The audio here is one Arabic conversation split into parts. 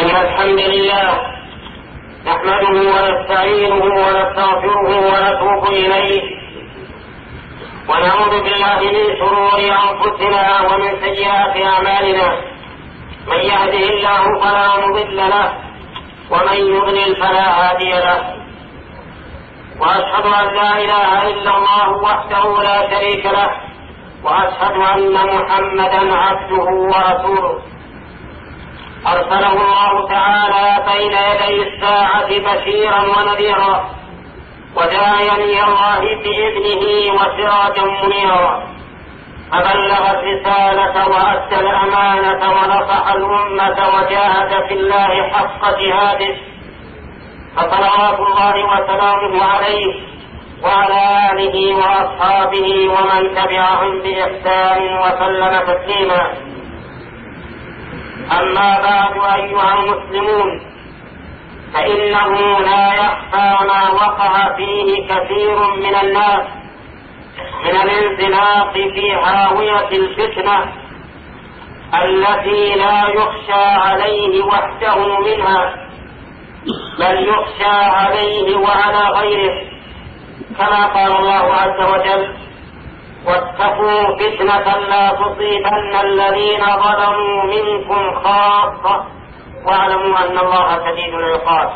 إن الحمد لله نحمده ونستعينه ونستغفره ونتوب إليه ونعوذ بالله من شرور أنفسنا ومن سيئات أعمالنا. من يهده الله فلا مضل له ومن يضلل فلا هادي له، وأشهد أن لا إله إلا الله وحده لا شريك له، وأشهد أن محمدا عبده ورسوله أرسله الله تعالى بين يدي الساعة بشيرا ونذيرا وداعيا إلى الله بإذنه وسراجا منيرا، فبلغ الرسالة وأدى الأمانة ونصح الأمة وجاهد في الله حق جهاده، فصلوات الله وسلامه عليه وعلى آله وأصحابه ومن تبعهم بإحسان وسلم تسليما. أما بعد أيها المسلمون، فإنه لا يخفى ما وقع فيه كثير من الناس من الانزلاق في هاوية الفتنة التي لا يخشى عليه وحده منها، بل يخشى عليه وعلى غيره، كما قال الله عز وجل: واتقوا فتنة لا تصيبن الذين ظلموا منكم خاصة واعلموا أن الله شديد العقاب.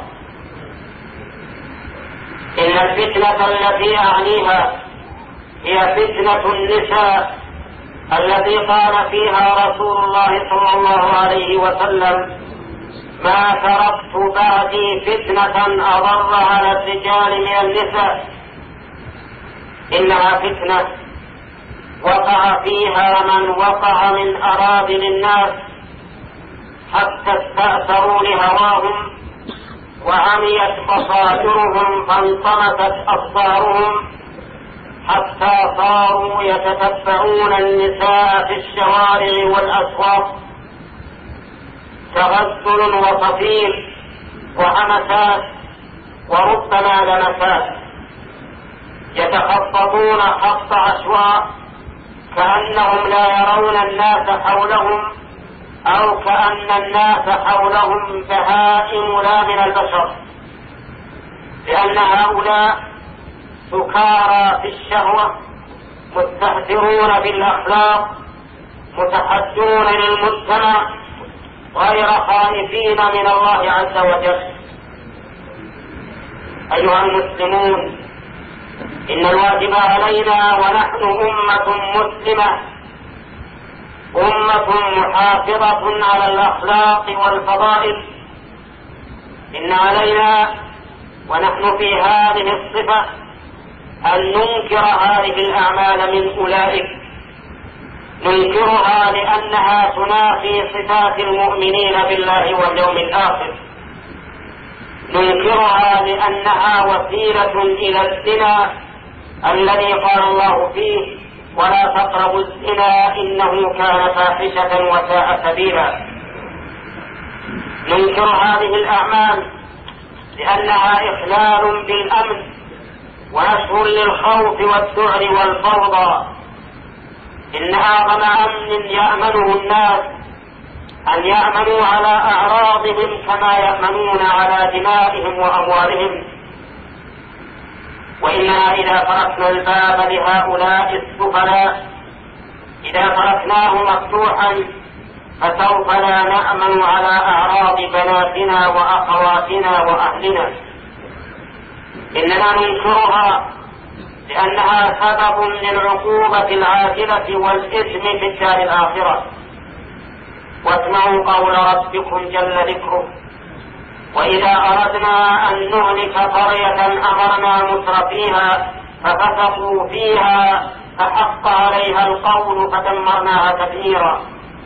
إن الفتنة التي أعنيها هي فتنة النساء التي قال فيها رسول الله صلى الله عليه وسلم: ما تركت بعدي فتنة أضر على الرجال من النساء. إنها فتنة وقع فيها من وقع من أراذل الناس حتى استأثروا لهواهم وعميت بصائرهم فانطمست أبصارهم حتى صاروا يتتبعون النساء في الشوارع والأسواق تغسل وتطير وهمسات وربما لمسات، يتخططون خط عشواء كأنهم لا يرون الناس حولهم، أو كأن الناس حولهم بهائم لا من البشر، لأن هؤلاء سكارى في الشهوة مستهترون بالأخلاق متحدون للمجتمع غير خائفين من الله عز وجل. أيها المسلمون، إن الواجب علينا ونحن أمة مسلمة، أمة محافظة على الأخلاق والفضائل، إن علينا ونحن في هذه الصفة أن ننكر هذه الأعمال من أولئك، ننكرها لأنها تنافي صفات المؤمنين بالله واليوم الآخر، ننكرها لأنها وسيلة إلى الزنا الذي قال الله فيه: ولا تقربوا الزنا إنه كان فاحشة وساء سبيلا. ننكر هذه الأعمال لأنها إخلال بالأمن ونشر للخوف والذعر والفوضى. إن أعظم أمن يأمنه الناس أن يأمنوا على أعراضهم كما يأمنون على دمائهم وأموالهم. وإننا إذا تركنا الباب لهؤلاء السفلاء، إذا تركناه مفتوحا، فسوف لا نأمن على أعراض بناتنا وأخواتنا وأهلنا. إننا ننكرها لأنها سبب للعقوبة العاجلة والإثم في الدار الآخرة. واسمعوا قول ربكم جل ذكره: وإذا أردنا أن نهلك قرية أمرنا مترفيها ففسقوا فيها فحق عليها القول فدمرناها تدميرا.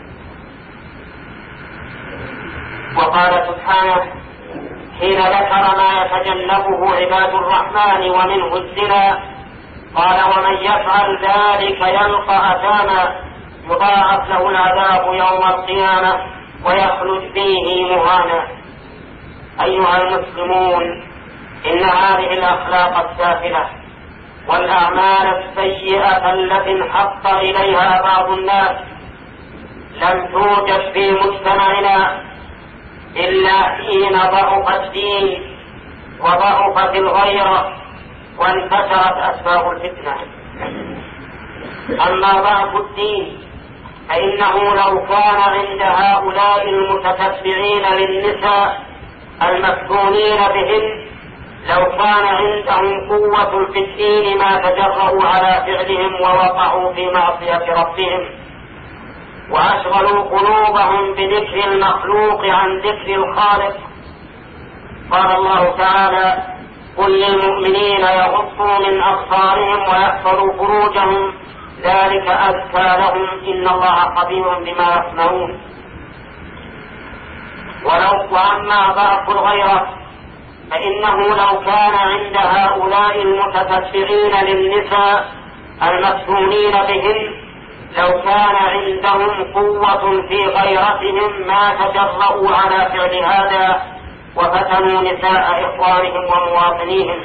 وقال سبحانه حين ذكر ما يتجنبه عباد الرحمن ومنه الزنا: قال: ومن يفعل ذلك يلقى أثاما يضاعف له العذاب يوم القيامة ويخلد فيه مهانا. أيها المسلمون، إن هذه الأخلاق السافلة والأعمال السيئة التي انحط إليها بعض الناس لم توجد في مجتمعنا إلا حين ضعف الدين وضعفت الغيرة وانتشرت أسباب الفتنة. أما ضعف الدين فإنه لو كان عند هؤلاء المتتبعين للنساء المفتونين بهن لو كان عندهم قوة في الدين ما تجرؤوا على فعلهم ووقعوا في معصية ربهم وأشغلوا قلوبهم بذكر المخلوق عن ذكر الخالق. قال الله تعالى: قل للمؤمنين يغضوا من أبصارهم ويحفظوا فروجهم ذلك أزكى لهم إن الله خبير بما يصنعون. وأما ضعف الغيرة فإنه لو كان عند هؤلاء المتتبعين للنساء المفتونين بهن لو كان عندهم قوة في غيرتهم ما تجرؤوا على فعل هذا وفتنوا نساء إخوانهم ومواطنيهم.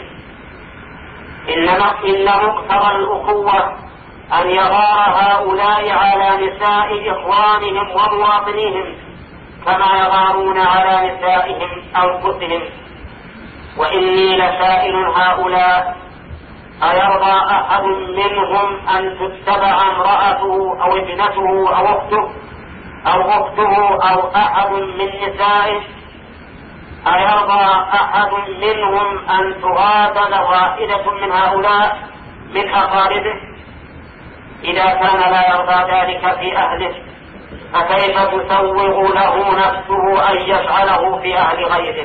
إن مقتضى الأخوة أن يغار هؤلاء على نساء إخوانهم ومواطنيهم كما يغارون على نسائهم أنفسهم. وإني لسائل هؤلاء: أيرضى أحد منهم أن تتبع امرأته أو ابنته أو أخته أو أحد من نسائه؟ أيرضى أحد منهم أن تغادر واحدة من هؤلاء من أقاربه؟ إذا كان لا يرضى ذلك في أهله فكيف تسوغ له نفسه أن يفعله في أهل غيره؟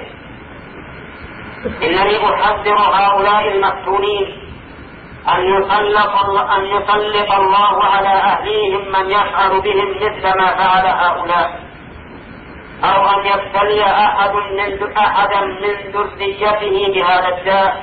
إنني أحذر هؤلاء المفتونين أن يسلط الله على أهليهم من يفعل بهم مثل ما فعل هؤلاء، أو أن يبتلي أحدا من ذريته بهذا الداء.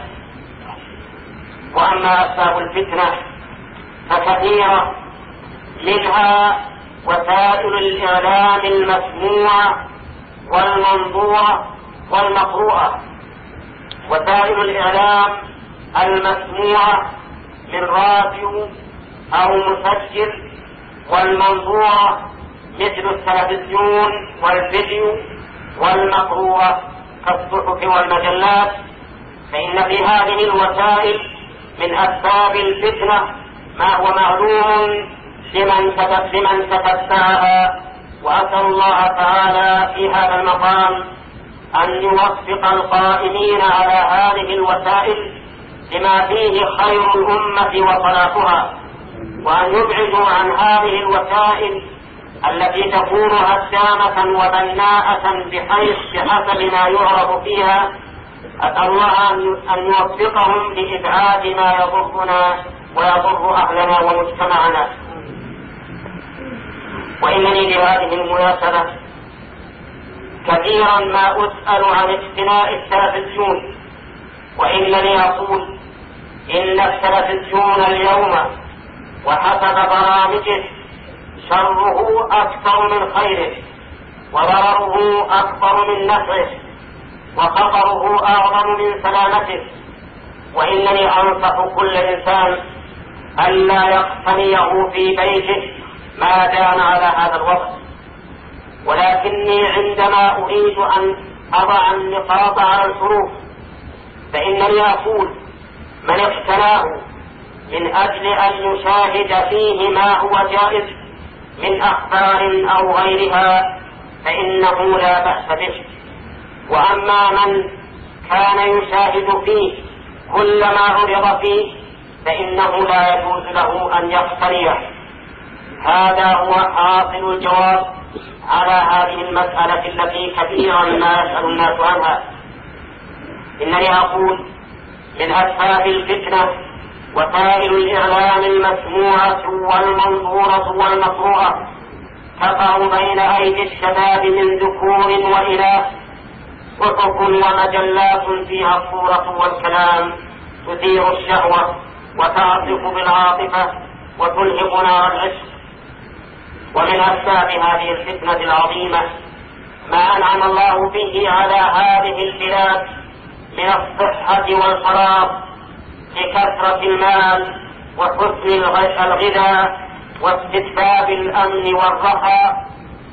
وأما أسباب الفتنة فكثيرة، منها وسائل الإعلام المسموعة والمنظورة والمقروءة. وسائل الإعلام المسموعة من راديو أو مسجل، والمنظورة مثل التلفزيون والفيديو، والمقروءة كالصحف والمجلات. فإن في هذه الوسائل من أسباب الفتنة ما هو معلوم لمن تتبعها. وأسأل الله تعالى في هذا المقام أن يوفق القائمين على هذه الوسائل لما فيه خير الأمة وصلاحها، وأن يبعدوا عن هذه الوسائل التي تكون هدامة وبناءة بحسب ما يعرض فيها. أسأل الله أن يوفقهم لإبعاد ما يضرنا ويضر أهلنا ومجتمعنا. وإنني بهذه المناسبة كثيرا ما أسأل عن اقتناء التلفزيون، وإنني أقول إن التلفزيون اليوم وحسب برامجه شره أكثر من خيره، وضرره أكبر من نفعه، وخطره أعظم من سلامته. وإنني أنصح كل إنسان ألا يقتنيه في بيته ما دام على هذا الوضع. ولكني عندما أريد أن أضع النقاط على الحروف فإنني أقول: من اقتناه من أجل أن يشاهد فيه ما هو جائز من أخبار أو غيرها فإنه لا بأس به. وأما من كان يشاهد فيه كل ما عرض فيه فإنه لا يجوز له أن يقتنيه. هذا هو حاصل الجواب على هذه المسألة التي كثيرا ما يسأل الناس عنها. إنني أقول: من أسباب الفتنة وسائل الإعلام المسموعة والمنظورة والمقروءة تقع بين أيدي الشباب من ذكور وإناث صحف ومجلات فيها الصورة والكلام تثير الشهوة وتعطف بالعاطفة وتلهب نار العشق. ومن أسباب هذه الفتنة العظيمة ما أنعم الله به على هذه البلاد من الصحة والفراغ لكثرة المال وحسن الغذاء واستتباب الأمن والرخاء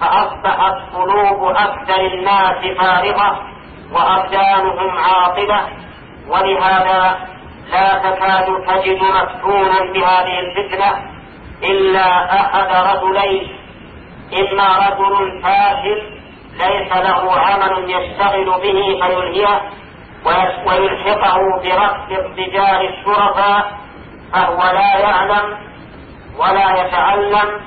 فأصبحت قلوب أكثر الناس فارغة وأبدانهم عاطلة، ولهذا لا تكاد تجد مفتونا بهذه الفتنة إلا أحد رجلين: إما رجل فاشل ليس له عمل يشتغل به فيلهيه ويلحقه بركب الرجال الشرفاء، فهو لا يعلم ولا يتعلم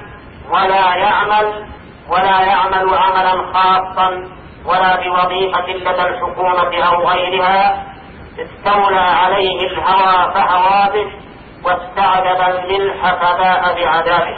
ولا يعمل عملا خاصا ولا بوظيفة لدى الحكومة أو غيرها، استولى عليه الهوى فهوى به، واستعجب الملح فباء بعذابه.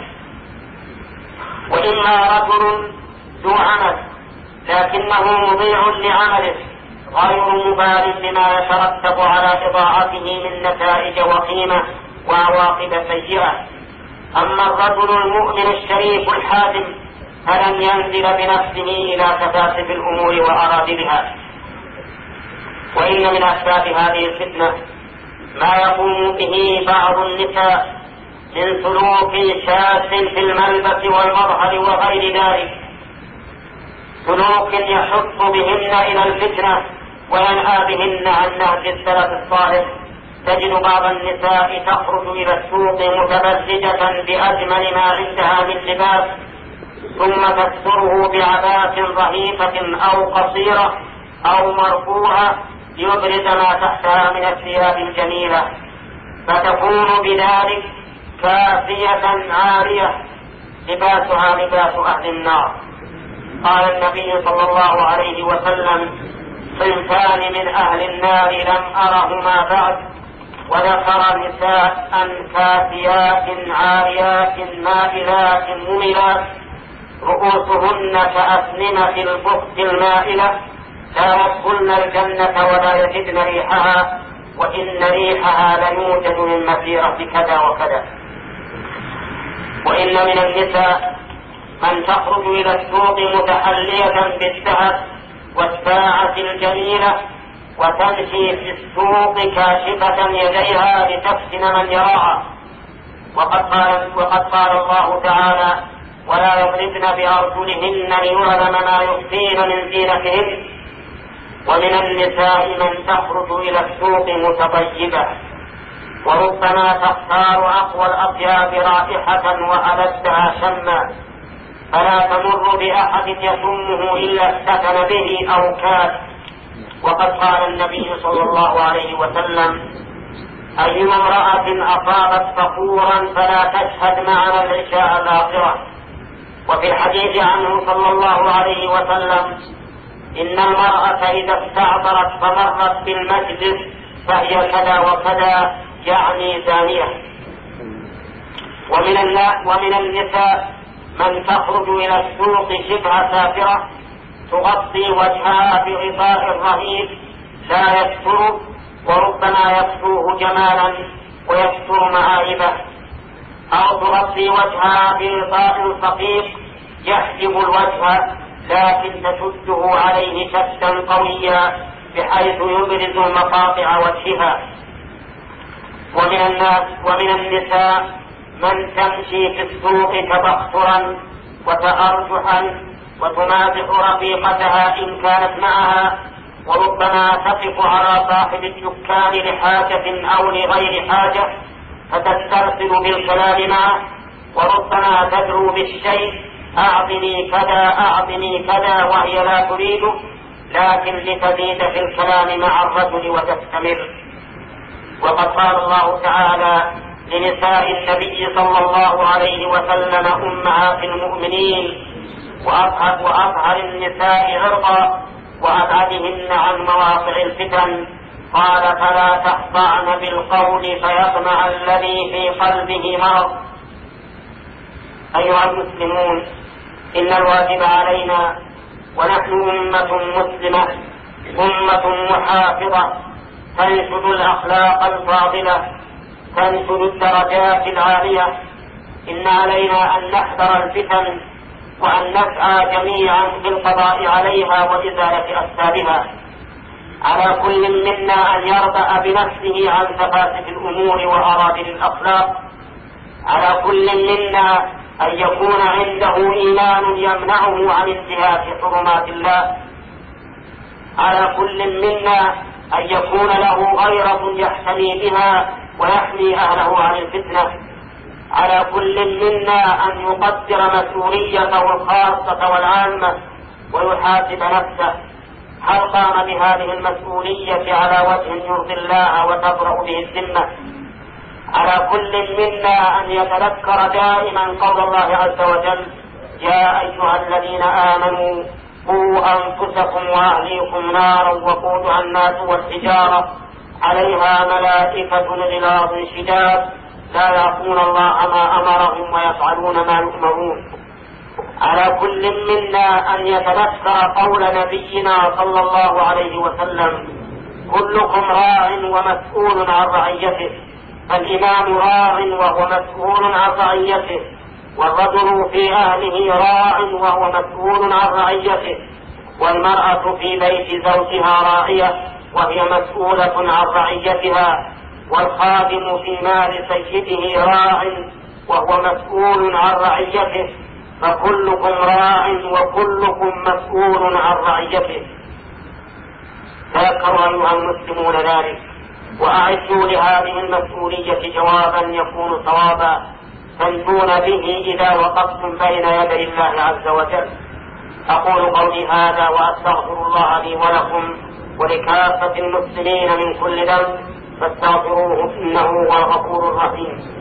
وإما رجل ذو عمل لكنه مضيع لعمله غير مبال بما يترتب على إضاعته من نتائج وخيمة وعواقب سيئة. أما الرجل المؤمن الشريف الحازم فلن ينزل بنفسه إلى تفاسف الأمور وأراذلها. وإن من أسباب هذه الفتنة ما يقوم به بعض النساء من سلوك شاذ في الملبس والمظهر وغير ذلك، سلوك يحث بهن إلى الفتنة وينهى بهن عن نهج السلف الصالح. تجد بعض النساء تخرج إلى السوق متبرجة بأجمل ما عندها من لباس، ثم تستره بعباءة رهيفة أو قصيرة أو مرفوعة ليبرز ما تحتها من الثياب الجميلة، فتكون بذلك كافية عارية لباسها لباس أهل النار. قال النبي صلى الله عليه وسلم: صنفان من أهل النار لم أرهما بعد، وذكر نساء كاسيات عاريات مائلات مميلات رؤوسهن كأسنمة البخت المائلة لا يدخلن الجنة ولا يجدن ريحها، وإن ريحها ليوجد من مسيرة كذا وكذا. وإن من النساء من تخرج إلى السوق متحلية بالذهب والساعة الجميلة وتمشي في السوق كاشفة يديها لتفتن من يراها. وقد قال الله تعالى: ولا يضربن بأرجلهن ليعلم ما يخفين من زينتهن. ومن النساء من تخرج إلى السوق متطيبة وربما تختار أقوى الأطياب رائحة وألذها شما، فلا تمر بأحد يشمه إلا استكن به أو كاد. وقد قال النبي صلى الله عليه وسلم: أيما امرأة أصابت فخورا فلا تشهد معنا العشاء الآخرة. وفي الحديث عنه صلى الله عليه وسلم: إن المرأة إذا استعطرت فمرت بالمجلس فهي كذا وكذا، يعني زانية. ومن النساء من تخرج إلى السوق شبه سافرة تغطي وجهها بغطاء رهيب لا يستر، وربما يكسوه جمالا ويستر معايبه، أو تغطي وجهها بغطاء ثقيل يحجب الوجه لكن تشده عليه شدا قويا بحيث يبرز مقاطع وجهها. ومن النساء من تمشي في السوق تبخترا وتأرجحا وتنازع رفيقتها إن كانت معها، وربما تقف على صاحب الدكان لحاجة أو لغير حاجة فتسترسل بالكلام معه، وربما تدعو بالشيء: أعطني كذا أعطني كذا، وهي لا تريده لكن لتزيد في الكلام مع الرجل وتستمر. وقد قال الله تعالى لنساء النبي صلى الله عليه وسلم: أمهات المؤمنين وأطهر النساء عرضا وأبعدهن عن مواقع الفتن. قال: فلا تخضعن بالقول فيطمع الذي في قلبه مرض. أيها المسلمون، إن الواجب علينا ونحن أمة مسلمة أمة محافظة تنشد الأخلاق الفاضلة تنشد الدرجات العالية. إن علينا أن نحذر الفتن وأن نسعى جميعا في القضاء عليها وإزالة أسبابها. على كل منا أن يربأ بنفسه عن تفاسف الأمور وأراذل الأخلاق. على كل منا أن يكون عنده إيمان يمنعه عن انتهاك حرمات الله. على كل منا أن يكون له غيرة يحتمي بها ويحمي أهله عن الفتنة. على كل منا أن يقدر مسؤوليته الخاصة والعامة ويحاسب نفسه هل قام بهذه المسؤولية على وجه يرضي الله وتبرأ به الذمة. على كل منا أن يتذكر دائما قول الله عز وجل: يا أيها الذين آمنوا قوا أنفسكم وأهليكم نارا وقودها الناس والحجارة عليها ملائكة غلاظ شداد لا يعصون الله ما أمرهم ويفعلون ما يؤمرون. على كل منا أن يتذكر قول نبينا صلى الله عليه وسلم: كلكم راع ومسؤول عن رعيته. فالإمام راع وهو مسؤول عن رعيته، والرجل في أهله راع وهو مسؤول عن رعيته، والمرأة في بيت زوجها راعية وهي مسؤولة عن رعيتها، والخادم في مال سيده راع وهو مسؤول عن رعيته. فكلكم راع وكلكم مسؤول عن رعيته. تذكروا أيها المسلمون ذلك، وأعدوا لهذه المسؤولية جوابا يكون صوابا تنجون به إذا وقفتم بين يدي الله عز وجل. أقول قولي هذا وأستغفر الله لي ولكم ولكافة المسلمين من كل ذنب فاستغفروه إنه هو الغفور الرحيم.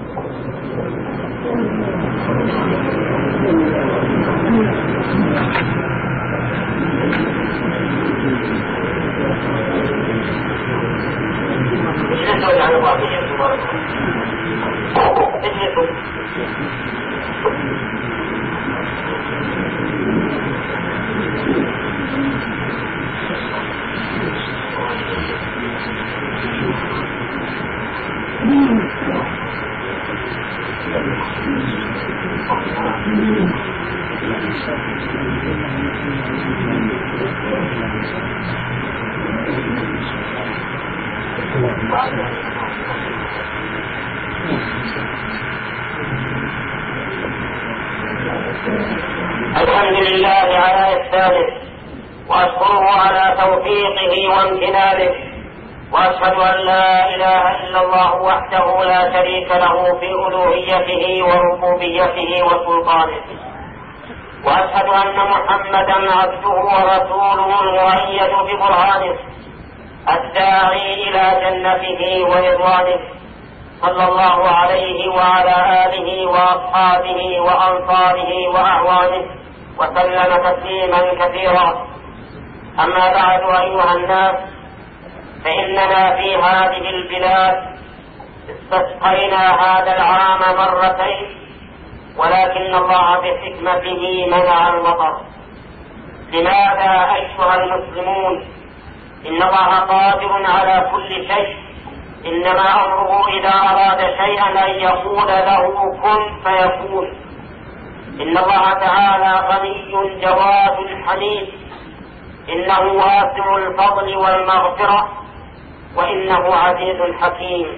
الحمد لله على إحسانه وأشكره على توفيقه وامتنانه، وأشهد أن لا إله إلا الله وحده لا شريك له في ألوهيته وربوبيته وسلطانه، وأشهد أن محمدا عبده ورسوله المؤيد ببرهانه الداعي إلى جنته ورضوانه، صلى الله عليه وعلى آله وأصحابه وأنصاره وأعوانه وسلم تسليما كثيرا. أما بعد أيها الناس، فإننا في هذه البلاد استسقينا هذا العام مرتين، ولكن الله بحكمته منع المطر. لماذا أيها المسلمون؟ إن الله قادر على كل شيء، إنما أمره إذا أراد شيئا أن يقول له كن فيكون. إن الله تعالى غني جواد حميد، إنه واسع الفضل والمغفرة، وإنه عزيز حكيم.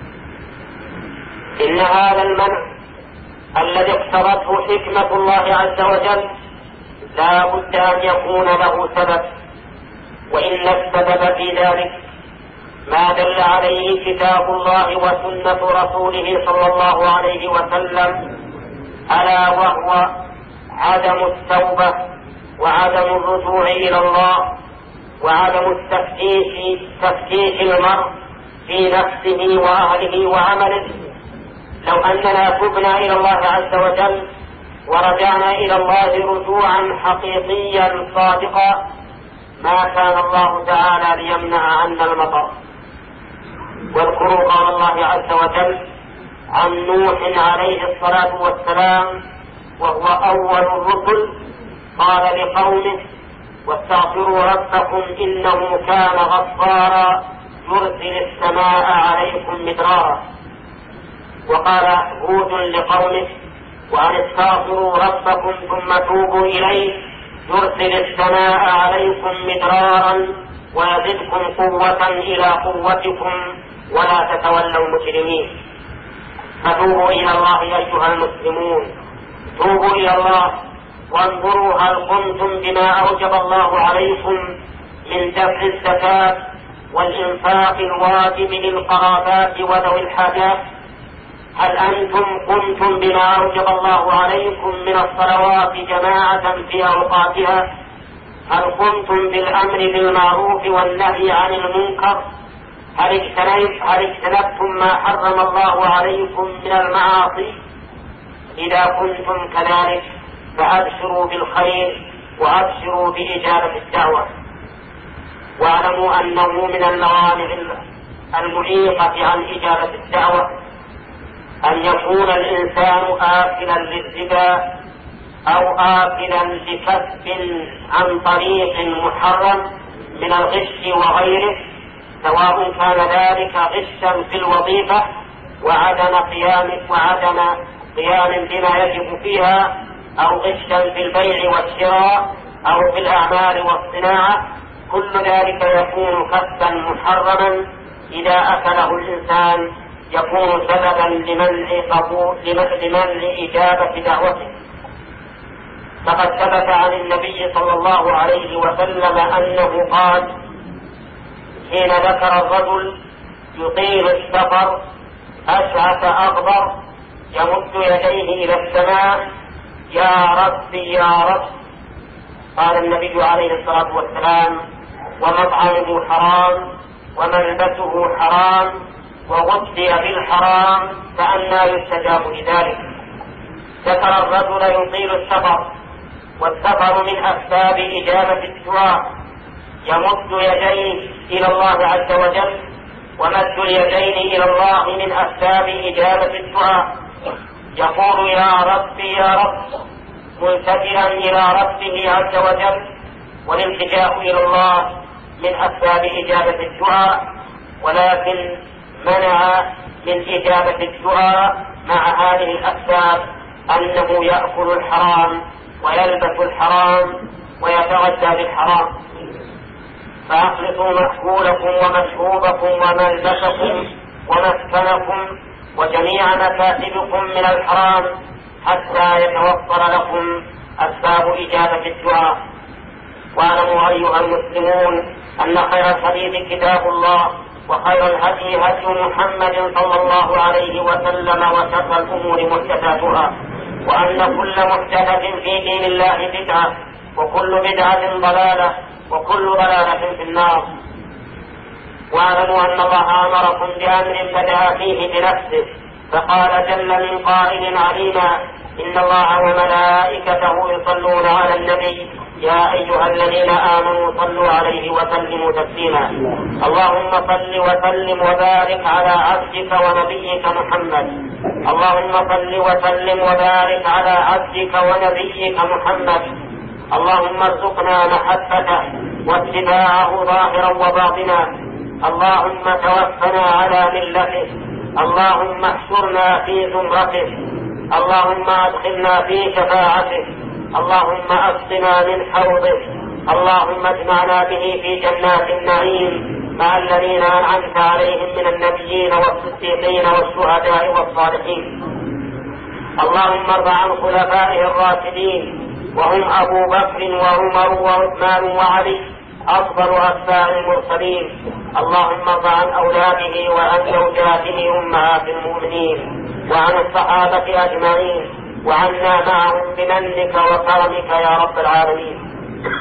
إن هذا المنع الذي اقتضته حكمة الله عز وجل لا بد أن يكون له سبب، وإن السبب في ذلك ما دل عليه كتاب الله وسنة رسوله صلى الله عليه وسلم، ألا وهو عدم التوبة وعدم الرجوع إلى الله وعدم تفتيش المرء في نفسه وأهله وعمله. لو أننا تبنا إلى الله عز وجل ورجعنا إلى الله رجوعا حقيقيا صادقا ما كان الله تعالى ليمنع عنا المطر. واذكروا قول الله عز وجل عن نوح عليه الصلاة والسلام وهو أول الرسل، قال لقومه: واستغفروا ربكم إنه كان غفارا يرسل السماء عليكم مدرارا. وقال هود لقومه: وأن استغفروا ربكم ثم توبوا إليه يرسل السماء عليكم مدرارا ويزدكم قوة إلى قوتكم ولا تتولوا مجرمين. فتوبوا إلى الله أيها المسلمون، توبوا إلى الله وانظروا هل قمتم بما أوجب الله عليكم من دفع الزكاة والإنفاق الواجب للقرابات وذوي الحاجات. هل أنتم قمتم بما أوجب الله عليكم من الصلوات جماعة في أوقاتها؟ هل قمتم بالأمر بالمعروف والنهي عن المنكر؟ هل اجتنبتم ما حرم الله عليكم من المعاصي؟ إذا كنتم كذلك فأبشروا بالخير وأبشروا بإجابة الدعوة. واعلموا أنه من الموانع المعيقة عن إجابة الدعوة أن يكون الإنسان آكلا للربا أو آكلا لكسب عن طريق محرم من الغش وغيره، سواء كان ذلك غشا في الوظيفة وعدم قيام بما يجب فيها، أو غشا في البيع والشراء أو في الأعمال والصناعة. كل ذلك يكون كسبا محرما إذا أكله الإنسان يكون سببا لمنع إجابة دعوته. فقد ثبت عن النبي صلى الله عليه وسلم أنه قال حين ذكر الرجل يطيل السفر أشعث أغبر يمد يديه إلى السماء يا رب يا رب، قال النبي عليه الصلاة والسلام ومطعمه حرام وملبسه حرام وغذي بالحرام فأنى يستجاب لذلك. ذكر الرجل يطيل السفر، والسفر من أسباب إجابة الدعاء، يمد يديه إلى الله عز وجل، ومد اليدين إلى الله من أسباب إجابة الدعاء. يقول يا رب يا رب ملتجئا إلى ربه عز وجل، والالتجاء إلى الله من أسباب إجابة الدعاء، ولكن منع من إجابة الدعاء مع هذه الأسباب أنه يأكل الحرام ويلبس الحرام ويتغذى بالحرام. فأخلصوا مأكولكم ومشروبكم وملبسكم ومسكنكم وجميع مكاسبكم من الحرام حتى يتوفر لكم أسباب إجابة الدعاء. واعلموا أيها المسلمون أن خير الحديث كتاب الله، وخير الهدي هدي محمد صلى الله عليه وسلم، وشر الأمور محدثاتها، وأن كل محدثة في دين الله بدعة، وكل بدعة ضلالة، وكل ضلالة في النار. واعلموا أن الله أمركم بأمر بدأ فيه بنفسه، فقال جل من قائل عليما إن الله وملائكته يصلون على النبي يا أيها الذين آمنوا صلوا عليه وسلموا تسليما. اللهم صل وسلم وبارك على عبدك ونبيك محمد. اللهم صل وسلم وبارك على عبدك ونبيك محمد. اللهم ارزقنا محبته واتباعه ظاهرا وباطنا. اللهم توفنا على ملته. اللهم احشرنا في زمرته. اللهم ادخلنا في شفاعته. اللهم اسقنا من حوضه. اللهم اجمعنا به في جنات النعيم مع الذين انعمت عليهم من النبيين والصديقين والشهداء والصالحين. اللهم ارض عن خلفائه الراشدين، وهم ابو بكر وعمر وعثمان وعلي افضل اتباع المرسلين. اللهم ارض عن اولاده وعن زوجاته امهات المؤمنين، وعن الصحابه اجمعين، وعنا معهم بمنك وكرمك يا رب العالمين.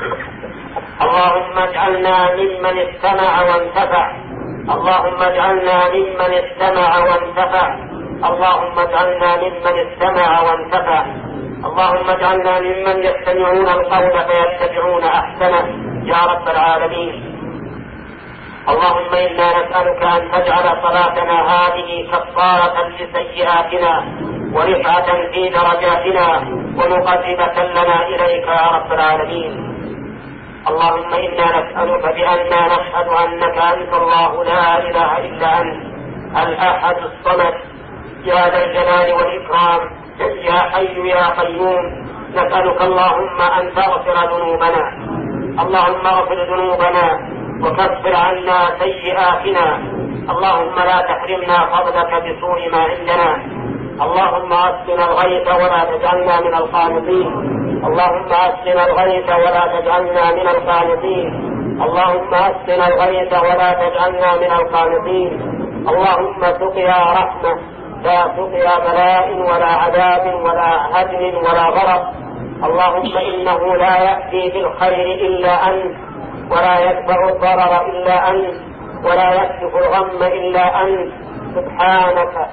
اللهم اجعلنا ممن استمع وانتفع. اللهم اجعلنا ممن استمع وانتفع. اللهم اجعلنا ممن استمع وانتفع. اللهم اجعلنا ممن يستمعون القول فيتبعون احسنه يا رب العالمين. اللهم انا نسألك ان تجعل صلاتنا هذه كفارة لسيئاتنا ورفعة في درجاتنا ومقربة لنا اليك يا رب العالمين. اللهم انا نسألك بأننا نشهد انك انت الله لا اله الا انت الاحد الصمد يا ذا الجلال والاكرام يا حي يا قيوم. نسألك اللهم ان تغفر ذنوبنا. اللهم اغفر ذنوبنا وكفر عنا سيئاتنا. اللهم لا تحرمنا فضلك بسوء ما عندنا. اللهم اسقنا الغيث ولا تجعلنا من القانطين. اللهم اسقنا الغيث ولا تجعلنا من القانطين. اللهم اسقنا الغيث ولا تجعلنا من القانطين. اللهم سقيا رحمة لا سقيا بلاء ولا عذاب ولا هدم ولا غرق. اللهم إنه لا يأتي بالخير إلا أنت، ولا يدفع الضرر إلا أنت، ولا يكشف الغم إلا أنت. سبحانك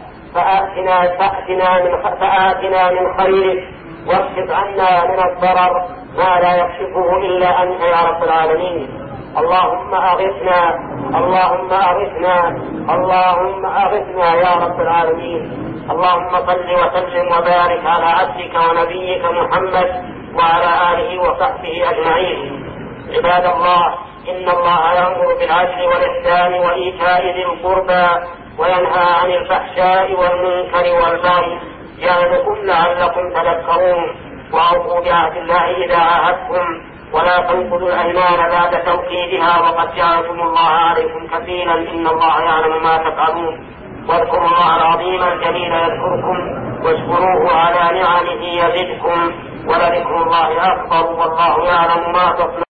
فآتنا من خيرك واكشف عنا من الضرر ما لا يكشفه إلا أنت يا رب العالمين. اللهم أغثنا، اللهم أغثنا، اللهم أغثنا يا رب العالمين. اللهم صل وسلم وبارك على عبدك ونبيك محمد وعلى آله وصحبه أجمعين. عباد الله، إن الله يأمر بالعدل والإحسان وإيتاء ذي القربى وينهى عن الفحشاء والمنكر والبغي يعظكم لعلكم تذكرون. وأوفوا بعهد الله إذا عاهدتم، ولا تنقضوا الأيمان بعد توكيدها وقد جعلتم الله عليكم كفيلا إن الله يعلم ما تفعلون. واذكروا الله العظيم الجليل يذكركم، واشكروه على نعمه يزدكم، ولذكر الله أكبر والله يعلم ما تصنعون.